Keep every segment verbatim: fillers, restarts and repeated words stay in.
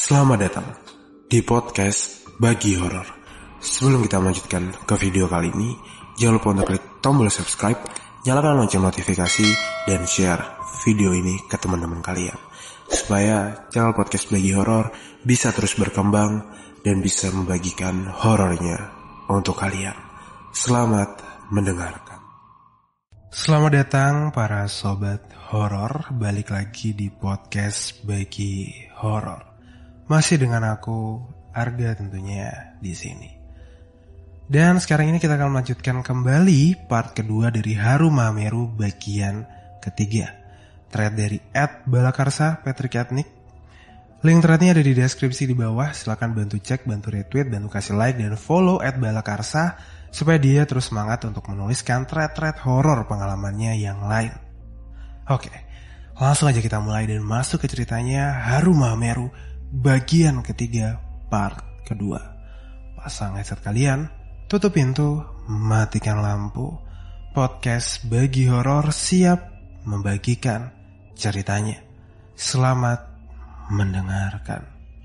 Selamat datang di podcast Bagi Horor. Sebelum kita melanjutkan ke video kali ini, jangan lupa untuk klik tombol subscribe, nyalakan lonceng notifikasi, dan share video ini ke teman-teman kalian, supaya channel podcast Bagi Horor bisa terus berkembang dan bisa membagikan horornya untuk kalian. Selamat mendengarkan. Selamat datang para sobat horor, balik lagi di podcast Bagi Horor. Masih dengan aku, Arga tentunya di sini. Dan sekarang ini kita akan melanjutkan kembali part kedua dari Haru Mameru bagian ketiga. Thread dari at balakarsa Patrick Etnik. Link threadnya ada di deskripsi di bawah. Silahkan bantu cek, bantu retweet, bantu kasih like dan follow at balakarsa supaya dia terus semangat untuk menuliskan thread-thread horor pengalamannya yang lain. Oke, langsung aja kita mulai dan masuk ke ceritanya Haru Mameru bagian ketiga part kedua. Pasang headset kalian, tutup pintu, matikan lampu. Podcast Bagi Horor siap membagikan ceritanya. Selamat mendengarkan.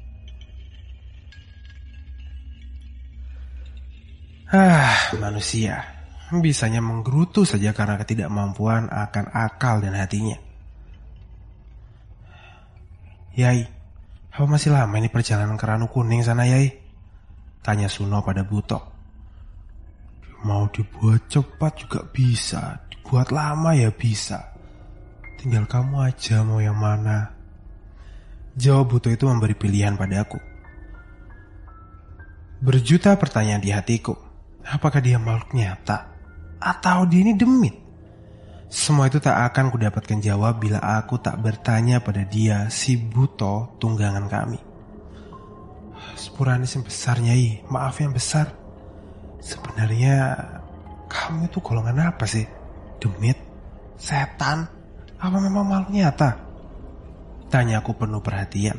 Ah, manusia bisanya menggerutu saja karena ketidakmampuan akan akal dan hatinya. Yai, apa masih lama ini perjalanan ke Ranu Kuning sana, Yai? Tanya Suno pada Butok. Mau dibuat cepat juga bisa, dibuat lama ya bisa. Tinggal kamu aja mau yang mana. Jawab Buto itu memberi pilihan padaku. Berjuta pertanyaan di hatiku. Apakah dia makhluk nyata? Atau dia ini demit? Semua itu tak akan kudapatkan jawab bila aku tak bertanya pada dia, si Buto tunggangan kami. Sepuranis yang besar, Nyai. Maaf yang besar. Sebenarnya kamu itu golongan apa sih? Demit? Setan? Apa memang makhluk nyata? Tanya aku penuh perhatian.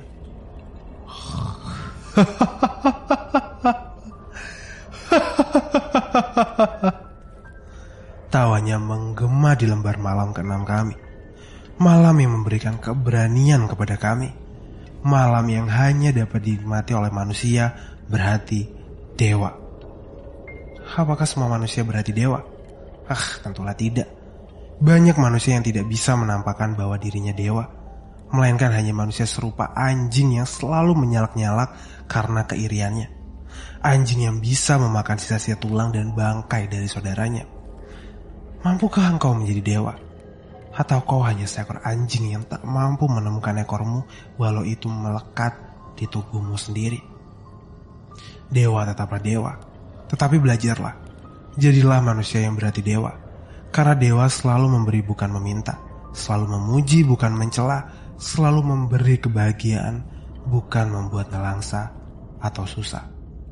Tawanya menggema di lembar malam keenam kami. Malam yang memberikan keberanian kepada kami. Malam yang hanya dapat dinikmati oleh manusia berhati dewa. Apakah semua manusia berhati dewa? Ah, tentulah tidak. Banyak manusia yang tidak bisa menampakkan bahwa dirinya dewa, melainkan hanya manusia serupa anjing yang selalu menyalak-nyalak karena keiriannya. Anjing yang bisa memakan sisa-sisa tulang dan bangkai dari saudaranya. Mampukah engkau menjadi dewa? Atau kau hanya seekor anjing yang tak mampu menemukan ekormu walau itu melekat di tubuhmu sendiri? Dewa tetaplah dewa, tetapi belajarlah. Jadilah manusia yang berarti dewa. Karena dewa selalu memberi bukan meminta, selalu memuji bukan mencela, selalu memberi kebahagiaan bukan membuat nelangsa atau susah.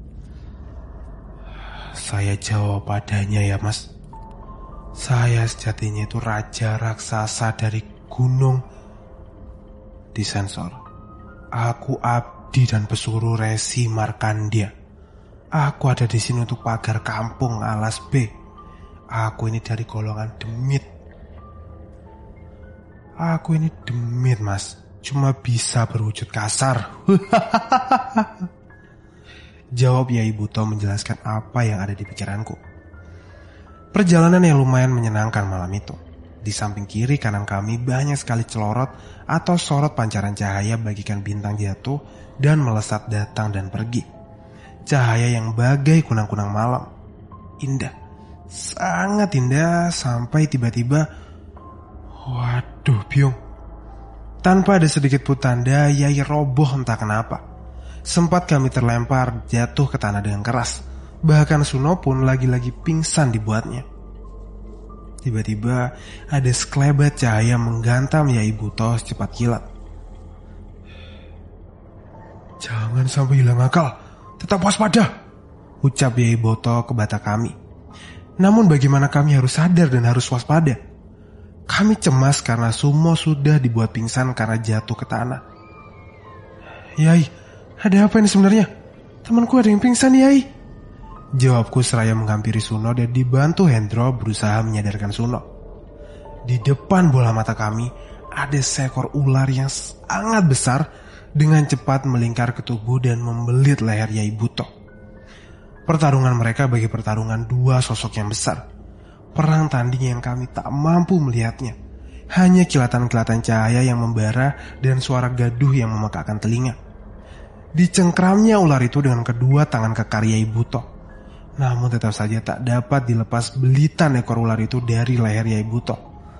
Saya jawab padanya, ya mas. Saya sejatinya itu raja raksasa dari gunung. Disensor. Aku abdi dan pesuruh Resi Markandia. Aku ada di sini untuk pagar kampung alas B. Aku ini dari golongan demit. Aku ini demit, mas. Cuma bisa berwujud kasar. Jawab Yai Buto menjelaskan apa yang ada di pikiranku. Perjalanan yang lumayan menyenangkan malam itu. Di samping kiri kanan kami banyak sekali celorot atau sorot pancaran cahaya bagikan bintang jatuh dan melesat datang dan pergi. Cahaya yang bagai kunang-kunang malam. Indah. Sangat indah sampai tiba-tiba, waduh biung. Tanpa ada sedikit pun tanda, Yai roboh entah kenapa. Sempat kami terlempar jatuh ke tanah dengan keras. Bahkan Suno pun lagi-lagi pingsan dibuatnya. Tiba-tiba ada sekelebat cahaya menggantam Yai Buto secepat kilat. Jangan sampai hilang akal, tetap waspada, ucap Yai Buto ke bata kami. Namun bagaimana kami harus sadar dan harus waspada? Kami cemas karena Sumo sudah dibuat pingsan karena jatuh ke tanah. Yai, ada apa ini sebenarnya? Temanku ada yang pingsan, Yai. Jawabku seraya menghampiri Suno dan dibantu Hendro berusaha menyadarkan Suno. Di depan bola mata kami ada seekor ular yang sangat besar dengan cepat melingkar ke tubuh dan membelit leher Yai Buto. Pertarungan mereka bagi pertarungan dua sosok yang besar. Perang tanding yang kami tak mampu melihatnya. Hanya kilatan-kilatan cahaya yang membara dan suara gaduh yang memekakkan telinga. Dicengkramnya ular itu dengan kedua tangan kekar Yai Buto. Namun tetap saja tak dapat dilepas belitan ekor ular itu dari leher Yai Buto.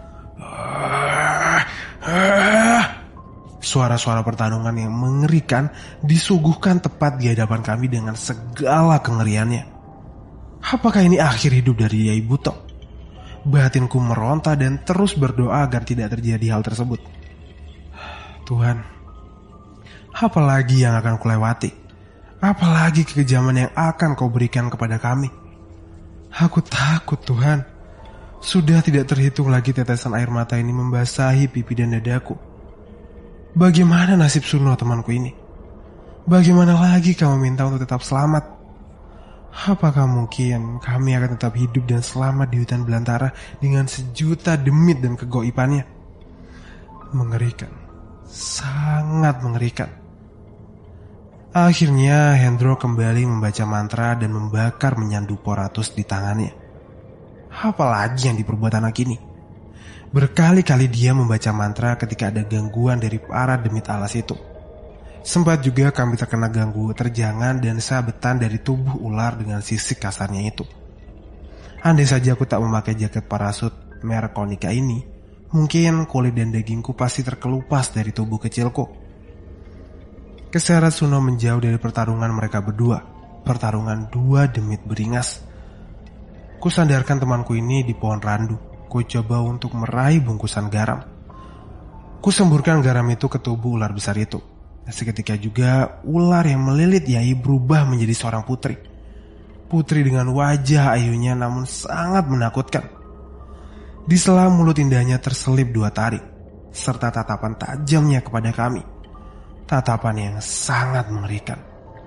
Suara-suara pertarungan yang mengerikan disuguhkan tepat di hadapan kami dengan segala kengeriannya. Apakah ini akhir hidup dari Yai Buto? Batinku meronta dan terus berdoa agar tidak terjadi hal tersebut. Tuhan, apalagi yang akan kulewati? Apalagi kekejaman yang akan kau berikan kepada kami? Aku takut, Tuhan. Sudah tidak terhitung lagi tetesan air mata ini membasahi pipi dan dadaku. Bagaimana nasib Suno temanku ini? Bagaimana lagi kamu minta untuk tetap selamat? Apakah mungkin kami akan tetap hidup dan selamat di hutan belantara dengan sejuta demit dan kegoipannya? Mengerikan, sangat mengerikan. Akhirnya Hendro kembali membaca mantra dan membakar menyandu Poratus di tangannya. Apalagi yang diperbuat anak ini? Berkali-kali dia membaca mantra ketika ada gangguan dari para demit alas itu. Sempat juga kami terkena ganggu terjangan dan sabetan dari tubuh ular dengan sisik kasarnya itu. Andai saja aku tak memakai jaket parasut merek Konica ini, mungkin kulit dan dagingku pasti terkelupas dari tubuh kecilku. Keseret Suno menjauh dari pertarungan mereka berdua, pertarungan dua demit beringas. Kusandarkan temanku ini di pohon randu. Ku coba untuk meraih bungkusan garam. Ku semburkan garam itu ke tubuh ular besar itu. Seketika juga ular yang melilit Yai berubah menjadi seorang putri. Putri dengan wajah ayunya namun sangat menakutkan. Di sela mulut indahnya terselip dua taring, serta tatapan tajamnya kepada kami. Tatapan yang sangat mengerikan.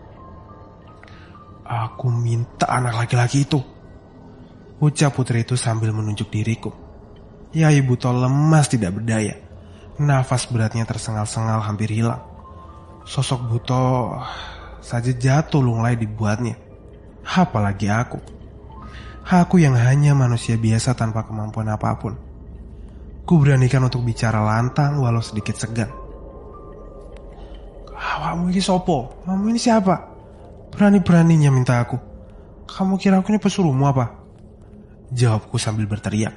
Aku minta anak laki-laki itu, ucap putri itu sambil menunjuk diriku. Yai Buto lemas tidak berdaya. Nafas beratnya tersengal-sengal hampir hilang. Sosok Buto saja jatuh lunglai dibuatnya. Apalagi aku. Aku yang hanya manusia biasa tanpa kemampuan apapun. Ku beranikan untuk bicara lantang walau sedikit segan. Kamu ini sopo? Kamu ini siapa? Berani-beraninya minta aku. Kamu kira aku ini pesuruhmu apa? Jawabku sambil berteriak.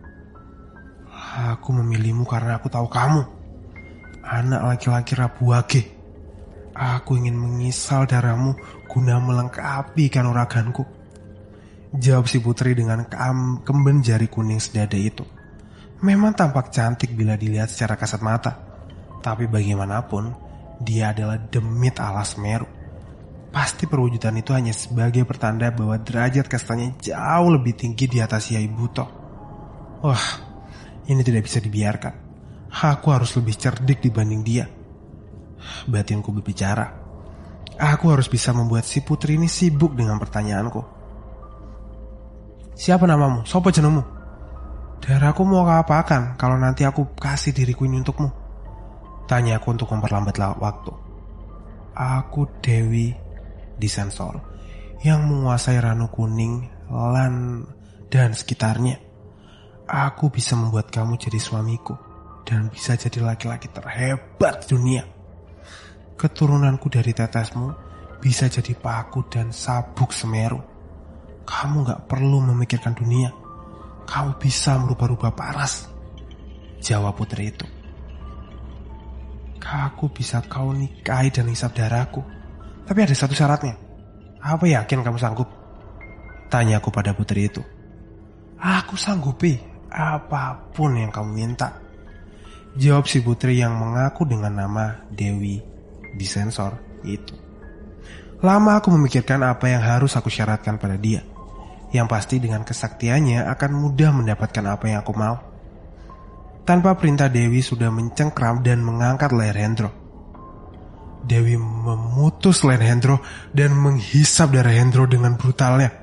Aku memilihmu karena aku tahu kamu anak laki-laki Rabuage. Aku ingin mengisal darahmu guna melengkapi kanuraganku. Jawab si putri dengan kemben jari kuning sedada itu. Memang tampak cantik bila dilihat secara kasat mata. Tapi bagaimanapun, dia adalah demit alas Meru. Pasti perwujudan itu hanya sebagai pertanda bahwa derajat kastanya jauh lebih tinggi di atas Yai Buto. Wah, ini tidak bisa dibiarkan. Aku harus lebih cerdik dibanding dia. Batinku berbicara. Aku harus bisa membuat si putri ini sibuk dengan pertanyaanku. Siapa namamu? Sopo jenengmu? Darahku mau kau apakan kalau nanti aku kasih diriku ini untukmu? Tanya aku untuk memperlambat waktu. Aku Dewi Disensor yang menguasai Ranu Kuning, Lan, dan sekitarnya. Aku bisa membuat kamu jadi suamiku dan bisa jadi laki-laki terhebat di dunia. Keturunanku dari tetesmu bisa jadi paku dan sabuk Semeru. Kamu gak perlu memikirkan dunia. Kamu bisa merubah-rubah paras. Jawab putri itu. Aku bisa kau nikahi dan hisap darahku. Tapi ada satu syaratnya. Apa yakin kamu sanggup? Tanya aku pada putri itu. Aku sanggupi apapun yang kamu minta. Jawab si putri yang mengaku dengan nama Dewi Disensor itu. Lama aku memikirkan apa yang harus aku syaratkan pada dia. Yang pasti dengan kesaktiannya akan mudah mendapatkan apa yang aku mau. Tanpa perintah Dewi sudah mencengkram dan mengangkat leher Hendro. Dewi memutus leher Hendro dan menghisap darah Hendro dengan brutalnya.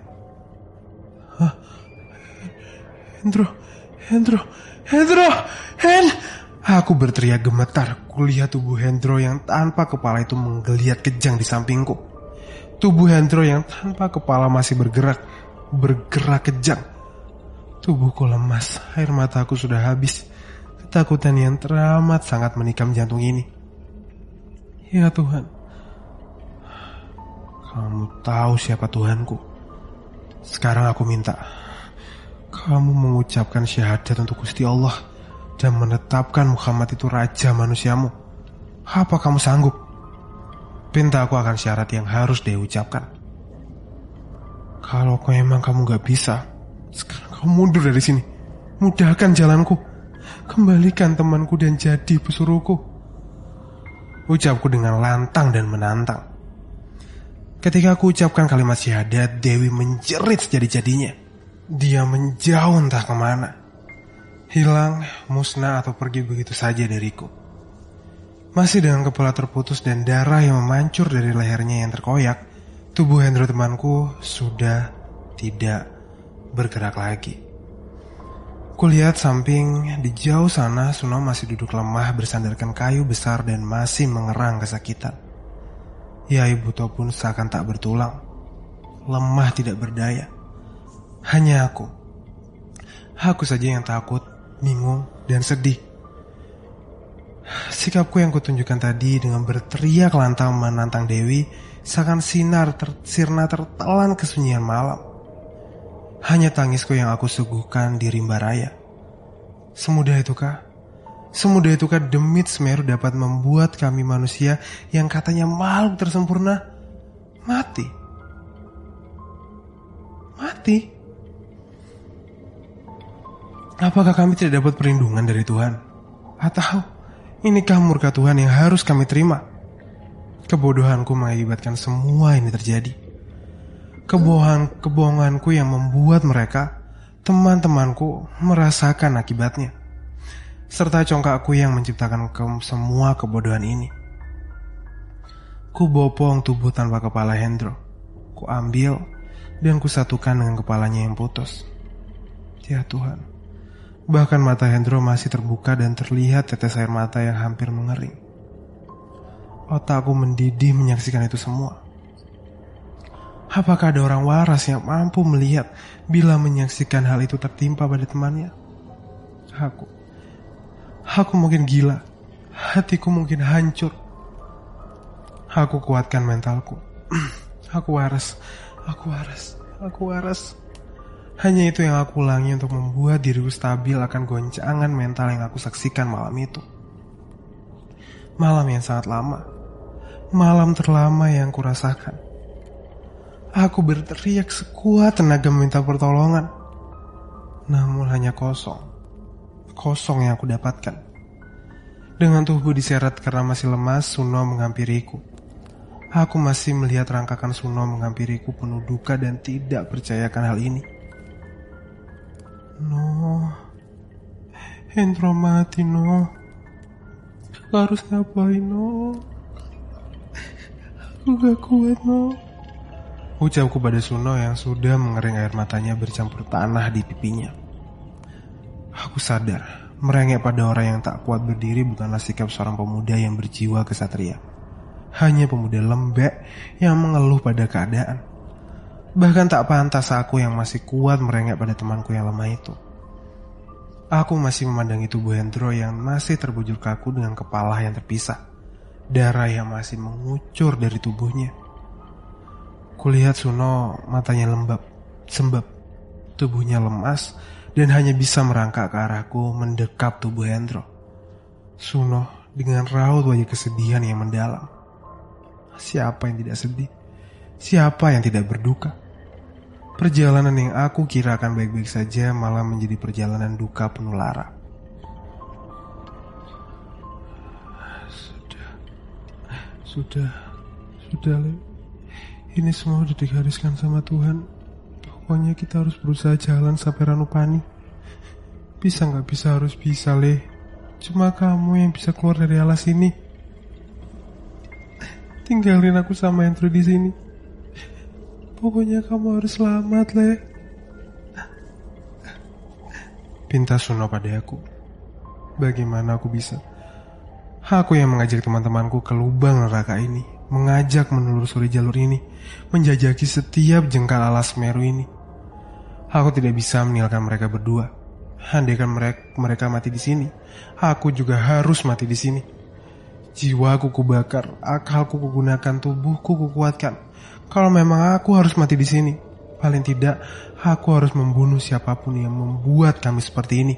Hah? Hendro, Hendro, Hendro, Hen, Aku berteriak gemetar. Kulihat tubuh Hendro yang tanpa kepala itu menggeliat kejang di sampingku. Tubuh Hendro yang tanpa kepala masih bergerak, bergerak kejang. Tubuhku lemas, air mataku sudah habis. Ketakutan yang teramat sangat menikam jantung ini. Ya Tuhan, kamu tahu siapa Tuhanku. Sekarang aku minta kamu mengucapkan syahadat untuk Gusti Allah dan menetapkan Muhammad itu raja manusiamu. Apa kamu sanggup? Pinta aku akan syarat yang harus dia ucapkan. Kalau memang kamu gak bisa, sekarang kamu mundur dari sini. Mudahkan jalanku. Kembalikan temanku dan jadi pesuruhku. Ucapku dengan lantang dan menantang. Ketika aku ucapkan kalimat syahadat, Dewi menjerit sejadi-jadinya. Dia menjauh entah kemana. Hilang, musnah atau pergi begitu saja dariku. Masih dengan kepala terputus dan darah yang memancur dari lehernya yang terkoyak, tubuh Hendro temanku sudah tidak bergerak lagi. Kulihat samping di jauh sana Suno masih duduk lemah bersandarkan kayu besar dan masih mengerang kesakitan. Ya Buto pun seakan tak bertulang, lemah tidak berdaya. Hanya aku, aku saja yang takut, bingung, dan sedih. Sikapku yang kutunjukkan tadi dengan berteriak lantang menantang Dewi seakan sinar ter- sirna tertelan kesunyian malam. Hanya tangisku yang aku suguhkan di rimba raya. Semudah itukah? Semudah itukah demit Semeru dapat membuat kami manusia yang katanya makhluk tersempurna mati? Mati? Apakah kami tidak dapat perlindungan dari Tuhan? Atau inikah murka Tuhan yang harus kami terima? Kebodohanku mengakibatkan semua ini terjadi. Kebohongan, kebohonganku yang membuat mereka, teman-temanku, merasakan akibatnya. Serta congkakku yang menciptakan ke- semua kebodohan ini. Ku bopong tubuh tanpa kepala Hendro. Ku ambil dan kusatukan dengan kepalanya yang putus. Ya Tuhan. Bahkan mata Hendro masih terbuka dan terlihat tetes air mata yang hampir mengering. Otakku mendidih menyaksikan itu semua. Apakah ada orang waras yang mampu melihat bila menyaksikan hal itu tertimpa pada temannya? Aku, aku mungkin gila, hatiku mungkin hancur. Aku kuatkan mentalku. Aku waras, aku waras, aku waras. Hanya itu yang aku ulangi untuk membuat diriku stabil akan goncangan mental yang aku saksikan malam itu. Malam yang sangat lama. Malam terlama yang kurasakan. Aku berteriak sekuat tenaga meminta pertolongan. Namun hanya kosong. Kosong yang aku dapatkan. Dengan tubuh diseret karena masih lemas, Suno menghampiriku. Aku masih melihat rangkakan Suno menghampiriku penuh duka dan tidak percayakan hal ini. No, Hendro mati no. Aku harus ngapain no? Aku gak kuat no. Ucapku pada Suno yang sudah mengering air matanya bercampur tanah di pipinya. Aku sadar, merengek pada orang yang tak kuat berdiri bukanlah sikap seorang pemuda yang berjiwa kesatria. Hanya pemuda lembek yang mengeluh pada keadaan. Bahkan tak pantas aku yang masih kuat merengek pada temanku yang lemah itu. Aku masih memandangi tubuh Hendro yang masih terbujur kaku dengan kepala yang terpisah. Darah yang masih mengucur dari tubuhnya. Kulihat Suno matanya lembab, sembab. Tubuhnya lemas dan hanya bisa merangkak ke arahku mendekap tubuh Hendro. Suno dengan raut wajah kesedihan yang mendalam. Siapa yang tidak sedih? Siapa yang tidak berduka? Perjalanan yang aku kira akan baik-baik saja malah menjadi perjalanan duka penuh lara. Sudah, sudah, sudah, Le. Ini semua sudah digariskan sama Tuhan. Pokoknya kita harus berusaha jalan sampai Ranupani. Bisa nggak bisa harus bisa, Le. Cuma kamu yang bisa keluar dari alas ini. Tinggalin aku sama Hendro di sini. Pokoknya kamu harus selamat, Le. Pinta Suno pada aku. Bagaimana aku bisa? Aku yang mengajak teman-temanku ke lubang neraka ini, mengajak menelusuri jalur ini, menjajaki setiap jengkal alas Semeru ini. Aku tidak bisa meninggalkan mereka berdua. Andaikan mereka, mereka mati di sini, aku juga harus mati di sini. Jiwaku kubakar, akalku kugunakan, tubuhku kukuatkan. Kalau memang aku harus mati di sini, paling tidak aku harus membunuh siapapun yang membuat kami seperti ini.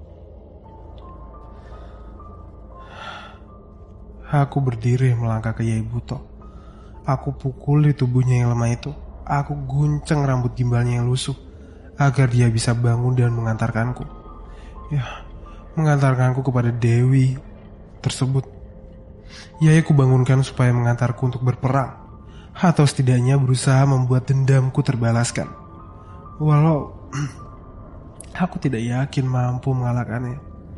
Aku berdiri melangkah ke Yai Buto. Aku pukul di tubuhnya yang lemah itu. Aku guncang rambut gimbalnya yang lusuh agar dia bisa bangun dan mengantarkanku. Ya, mengantarkanku kepada Dewi tersebut. Yai ku bangunkan supaya mengantarku untuk berperang, atau setidaknya berusaha membuat dendamku terbalaskan. Walau aku tidak yakin mampu mengalahkannya.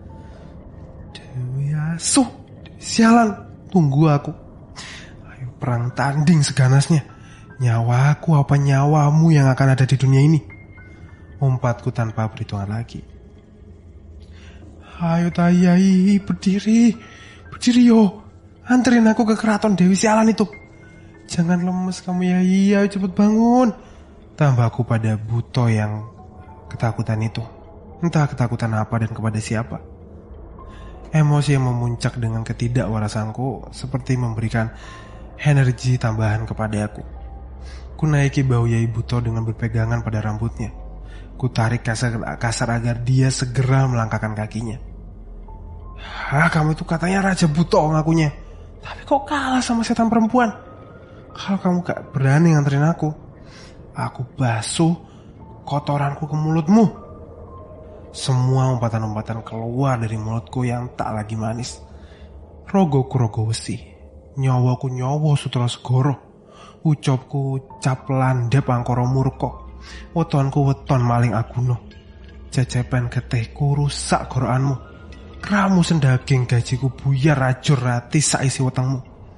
Dewi asuh, sialan, tunggu aku. Ayo perang tanding seganasnya. Nyawaku apa nyawamu yang akan ada di dunia ini? Umpatku tanpa perhitungan lagi. Ayo Tayai, berdiri. Berdiri yo. Anterin aku ke keraton Dewi sialan itu. Jangan lemes kamu Yai, ayo cepet bangun. Tambahku pada Buto yang ketakutan itu. Entah ketakutan apa dan kepada siapa. Emosi yang memuncak dengan ketidakwarasanku seperti memberikan energi tambahan kepada aku. Ku naiki bahu Yai Buto dengan berpegangan pada rambutnya. Ku tarik kasar, kasar agar dia segera melangkahkan kakinya. Ah, kamu itu katanya Raja Buto ngakunya. Tapi kok kalah sama setan perempuan? Kalau kamu gak berani nganterin aku, aku basuh kotoranku ke mulutmu. Semua umpatan-umpatan keluar dari mulutku yang tak lagi manis. Rogoku rogo besi, nyawaku nyawa sutra segoro, ucapku ucap landep angkara murko, wetonku weton maling aguno, cecepen getihku rusak gorokanmu, ramu sendaging gajiku buyar rajur rati saisi wetengmu.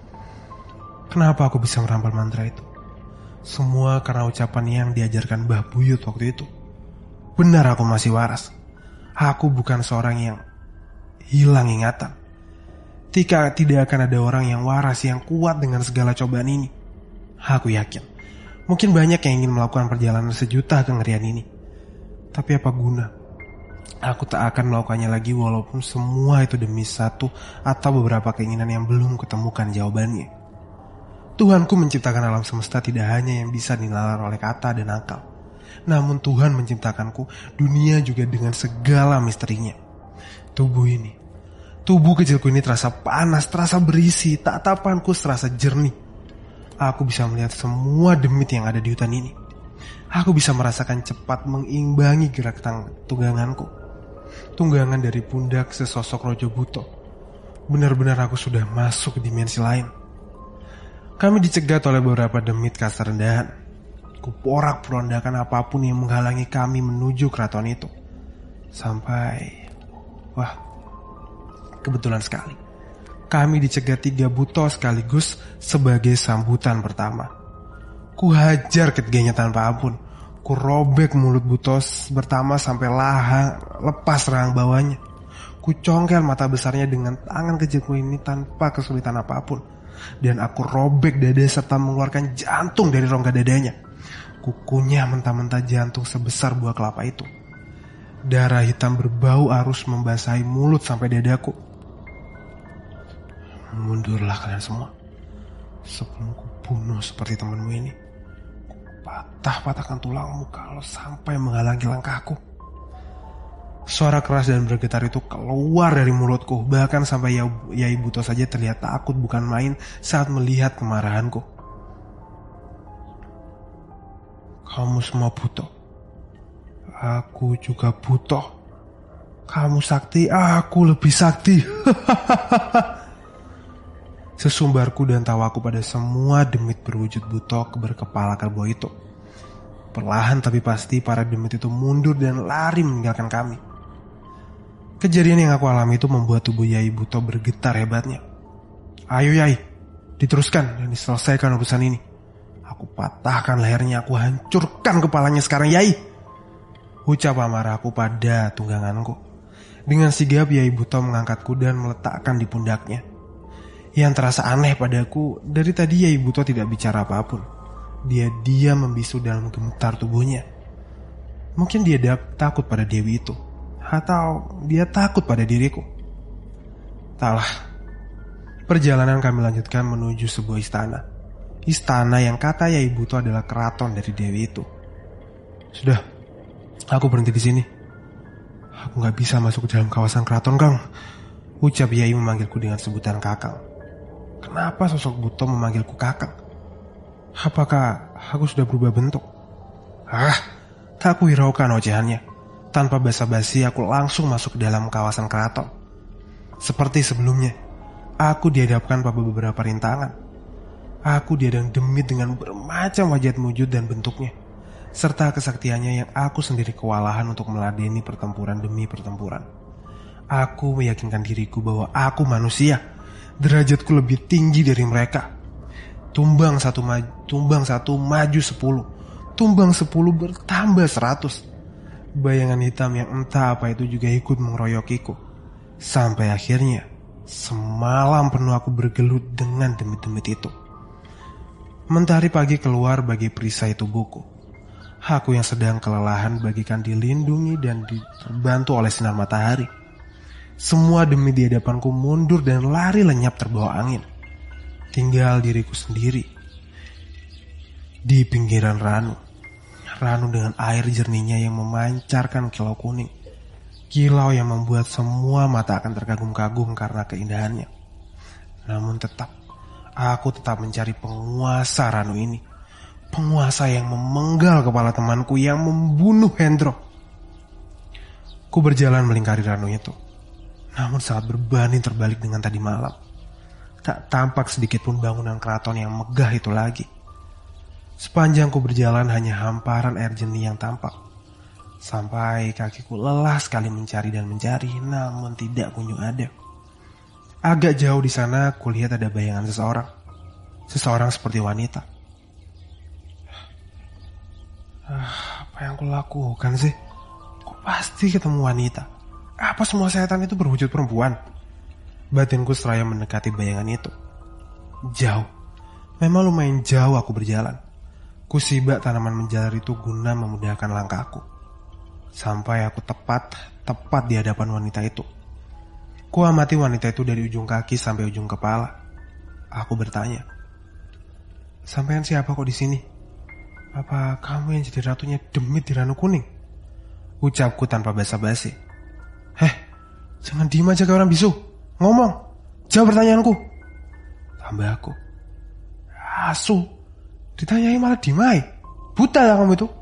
Kenapa aku bisa merampal mantra itu? Semua karena ucapan yang diajarkan Mbah Buyut waktu itu. Benar aku masih waras. Aku bukan seorang yang hilang ingatan. Tika tidak akan ada orang yang waras yang kuat dengan segala cobaan ini. Aku yakin, mungkin banyak yang ingin melakukan perjalanan sejuta kengerian ini. Tapi apa guna? Aku tak akan melakukannya lagi walaupun semua itu demi satu atau beberapa keinginan yang belum kutemukan jawabannya. Tuhanku menciptakan alam semesta tidak hanya yang bisa dinalar oleh kata dan akal. Namun Tuhan menciptakanku dunia juga dengan segala misterinya. Tubuh ini, tubuh kecilku ini terasa panas, terasa berisi, tatapanku terasa jernih. Aku bisa melihat semua demit yang ada di hutan ini. Aku bisa merasakan cepat mengimbangi gerak tungganganku. Tunggangan dari pundak sesosok Raja Buto. Benar-benar aku sudah masuk ke dimensi lain. Kami dicegat oleh beberapa demit kasta rendahan. Kuporak perondakan apapun yang menghalangi kami menuju keraton itu. Sampai, wah, kebetulan sekali, kami dicegat tiga Buto sekaligus sebagai sambutan pertama. Ku hajar ketiganya tanpa ampun. Ku robek mulut Buto pertama sampai laha lepas rahang bawahnya. Ku congkel mata besarnya dengan tangan kecilku ini tanpa kesulitan apapun. Dan aku robek dada serta mengeluarkan jantung dari rongga dadanya. Kukunya mentah-mentah jantung sebesar buah kelapa itu. Darah hitam berbau arus membasahi mulut sampai dadaku. Mundurlah kalian semua, sebelum kubunuh seperti temanmu ini. Patah-patahkan tulangmu kalau sampai menghalangi langkahku. Suara keras dan bergetar itu keluar dari mulutku. Bahkan sampai Yai Buto saja terlihat takut bukan main saat melihat kemarahanku. Kamu semua buta. Aku juga buta. Kamu sakti, aku lebih sakti. Sesumbarku dan tawaku pada semua demit berwujud buta berkepala kerbau itu. Perlahan tapi pasti para demit itu mundur dan lari meninggalkan kami. Kejadian yang aku alami itu membuat tubuh Yai Buto bergetar hebatnya. Ayo Yai, diteruskan dan diselesaikan urusan ini. Aku patahkan lehernya, aku hancurkan kepalanya sekarang Yai. Ucap amarahku pada tungganganku. Dengan sigap Yai Buto mengangkatku dan meletakkan di pundaknya. Yang terasa aneh padaku, dari tadi Yai Buto tidak bicara apapun. Dia diam membisu dalam gemetar tubuhnya. Mungkin dia takut pada Dewi itu, atau dia takut pada diriku. Taklah. Perjalanan kami lanjutkan menuju sebuah istana. Istana yang kata Yai Buto adalah keraton dari Dewi itu. Sudah, aku berhenti di sini. Aku gak bisa masuk ke dalam kawasan keraton, Kang. Ucap Yai memanggilku dengan sebutan Kakang. Kenapa sosok Buto memanggilku Kakang? Apakah aku sudah berubah bentuk? Ah, tak aku hiraukan ocehannya. Tanpa basa-basi aku langsung masuk ke dalam kawasan keraton. Seperti sebelumnya, aku dihadapkan pada beberapa rintangan. Aku dihadang demit dengan bermacam wajah wujud dan bentuknya, serta kesaktiannya yang aku sendiri kewalahan untuk meladeni pertempuran demi pertempuran. Aku meyakinkan diriku bahwa aku manusia, derajatku lebih tinggi dari mereka. Tumbang satu maju, tumbang satu maju sepuluh, tumbang sepuluh bertambah seratus. Bayangan hitam yang entah apa itu juga ikut mengeroyokiku. Sampai akhirnya, semalam penuh aku bergelut dengan demit-demit itu. Mentari pagi keluar bagi perisai tubuhku. Aku yang sedang kelelahan bagikan dilindungi dan dibantu oleh sinar matahari. Semua demi di hadapanku mundur dan lari lenyap terbawa angin. Tinggal diriku sendiri di pinggiran Ranu. Ranu dengan air jernihnya yang memancarkan kilau kuning. Kilau yang membuat semua mata akan terkagum-kagum karena keindahannya. Namun tetap, aku tetap mencari penguasa Ranu ini. Penguasa yang memenggal kepala temanku yang membunuh Hendro. Ku berjalan melingkari Ranu itu. Namun saat berbanding terbalik dengan tadi malam, tak tampak sedikit pun bangunan keraton yang megah itu lagi. Sepanjang ku berjalan hanya hamparan air jernih yang tampak. Sampai kakiku lelah sekali mencari dan mencari, namun tidak kunjung ada. Agak jauh di sana kulihat ada bayangan seseorang. Seseorang seperti wanita. Ah, apa yang kulakukan sih? Kok pasti ketemu wanita? Apa semua setan itu berwujud perempuan? Batinku seraya mendekati bayangan itu. Jauh. Memang lumayan jauh aku berjalan. Kusibak tanaman menjalar itu guna memudahkan langkahku. Sampai aku tepat, tepat di hadapan wanita itu. Ku amati wanita itu dari ujung kaki sampai ujung kepala. Aku bertanya, "Sampean siapa kok di sini? Apa kamu yang jadi ratunya demit di Ranu Kuning?" Ucapku tanpa basa-basi. "Heh, jangan diem aja kayak orang bisu. Ngomong, jawab pertanyaanku." Tambah aku. "Asu, ditanyai malah dimai. Buta ya kamu itu?"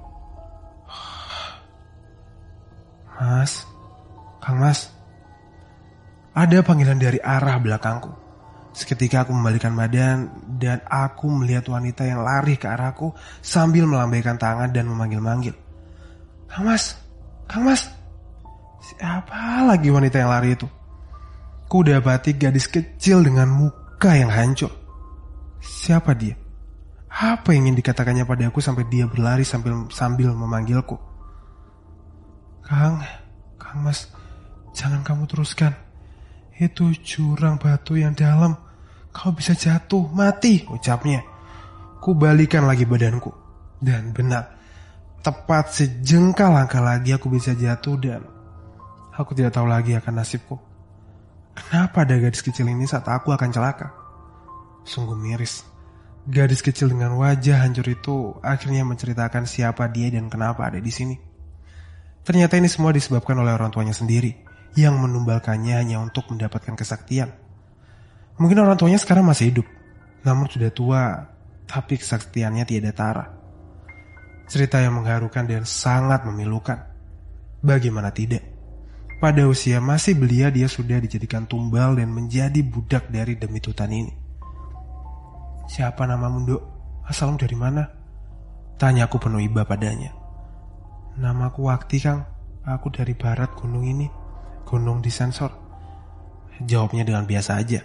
"Mas, Kang Mas." Ada panggilan dari arah belakangku. Seketika aku membalikan badan dan aku melihat wanita yang lari ke arahku sambil melambaikan tangan dan memanggil-manggil. "Kang Mas, Kang Mas." Siapa lagi wanita yang lari itu? Ku dapati gadis kecil dengan muka yang hancur. Siapa dia? Apa yang ingin dikatakannya padaku sampai dia berlari sambil sambil memanggilku? "Kang, Kang Mas, jangan kamu teruskan. Itu jurang batu yang dalam. Kau bisa jatuh, mati," ucapnya. Ku balikan lagi badanku. Dan benar, tepat sejengkal langkah lagi aku bisa jatuh dan aku tidak tahu lagi akan nasibku. Kenapa ada gadis kecil ini saat aku akan celaka? Sungguh miris. Gadis kecil dengan wajah hancur itu akhirnya menceritakan siapa dia dan kenapa ada di sini. Ternyata ini semua disebabkan oleh orang tuanya sendiri yang menumbalkannya hanya untuk mendapatkan kesaktian. Mungkin orang tuanya sekarang masih hidup, namun sudah tua, tapi kesaktiannya tiada tara. Cerita yang mengharukan dan sangat memilukan. Bagaimana tidak? Pada usia masih belia dia sudah dijadikan tumbal dan menjadi budak dari demit hutan ini. "Siapa namamu, Dok? Asalmu dari mana?" Tanyaku penuh iba padanya. "Namaku Wakti, Kang. Aku dari barat gunung ini, gunung disensor." Jawabnya dengan biasa aja.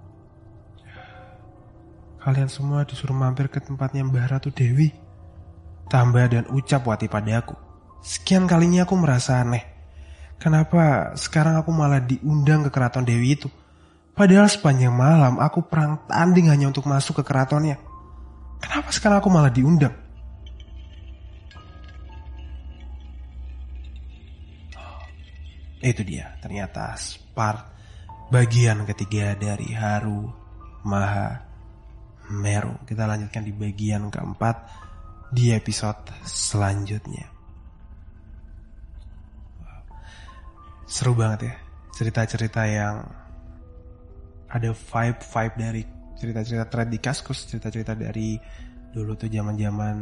"Kalian semua disuruh mampir ke tempatnya Mbah Ratu Dewi," tambah dan ucap Wati padaku. Sekian kalinya aku merasa aneh. Kenapa sekarang aku malah diundang ke keraton Dewi itu? Padahal sepanjang malam aku perang tanding hanya untuk masuk ke keratonnya. Kenapa sekarang aku malah diundang? Itu dia, ternyata part bagian ketiga dari Haru Maha Meru. Kita lanjutkan di bagian keempat di episode selanjutnya. Wow. Seru banget ya, cerita-cerita yang ada vibe-vibe dari cerita-cerita thread di Kaskus, cerita-cerita dari dulu tuh zaman-zaman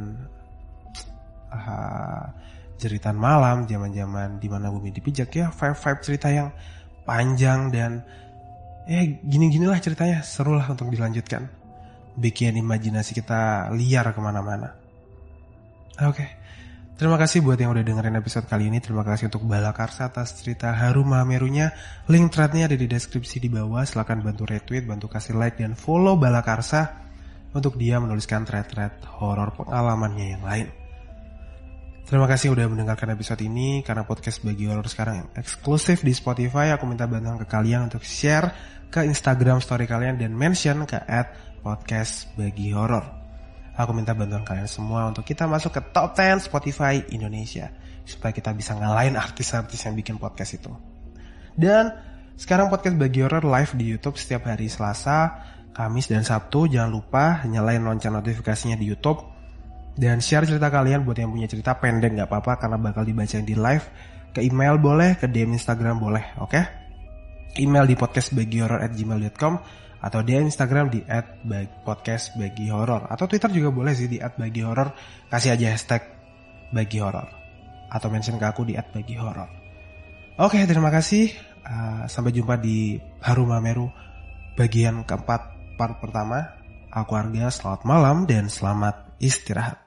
uh, jeritan malam, zaman-zaman di mana bumi dipijak ya, vibe-vibe cerita yang panjang dan ya gini-ginilah ceritanya, seru lah untuk dilanjutkan. Bikin imajinasi kita liar kemana-mana. Oke, terima kasih buat yang udah dengerin episode kali ini. Terima kasih untuk Balakarsa atas cerita Haru Maha Merunya. Link threadnya ada di deskripsi di bawah. Silahkan bantu retweet, bantu kasih like dan follow Balakarsa untuk dia menuliskan thread-thread horor pengalamannya yang lain. Terima kasih udah mendengarkan episode ini. Karena podcast Bagi Horor sekarang yang eksklusif di Spotify, aku minta bantuan ke kalian untuk share ke Instagram story kalian dan mention ke at podcast Bagi Horor. Aku minta bantuan kalian semua untuk kita masuk ke top sepuluh Spotify Indonesia, supaya kita bisa ngalahin artis-artis yang bikin podcast itu. Dan sekarang podcast Bagi Horor live di YouTube setiap hari Selasa, Kamis, dan Sabtu. Jangan lupa nyalain lonceng notifikasinya di YouTube. Dan share cerita kalian buat yang punya cerita pendek gak apa-apa, karena bakal dibacain di live. Ke email boleh, ke D M Instagram boleh, oke? Okay? Email di podcastbagihoror at gmail dot com atau di Instagram di at podcastbagihoror, atau Twitter juga boleh sih di at bagihoror. Kasih aja hashtag bagihoror atau mention ke aku di at bagihoror. Oke, okay, terima kasih. Uh, sampai jumpa di Haru Maha Meru bagian keempat part pertama. Aku Arga, selamat malam dan selamat istirahat.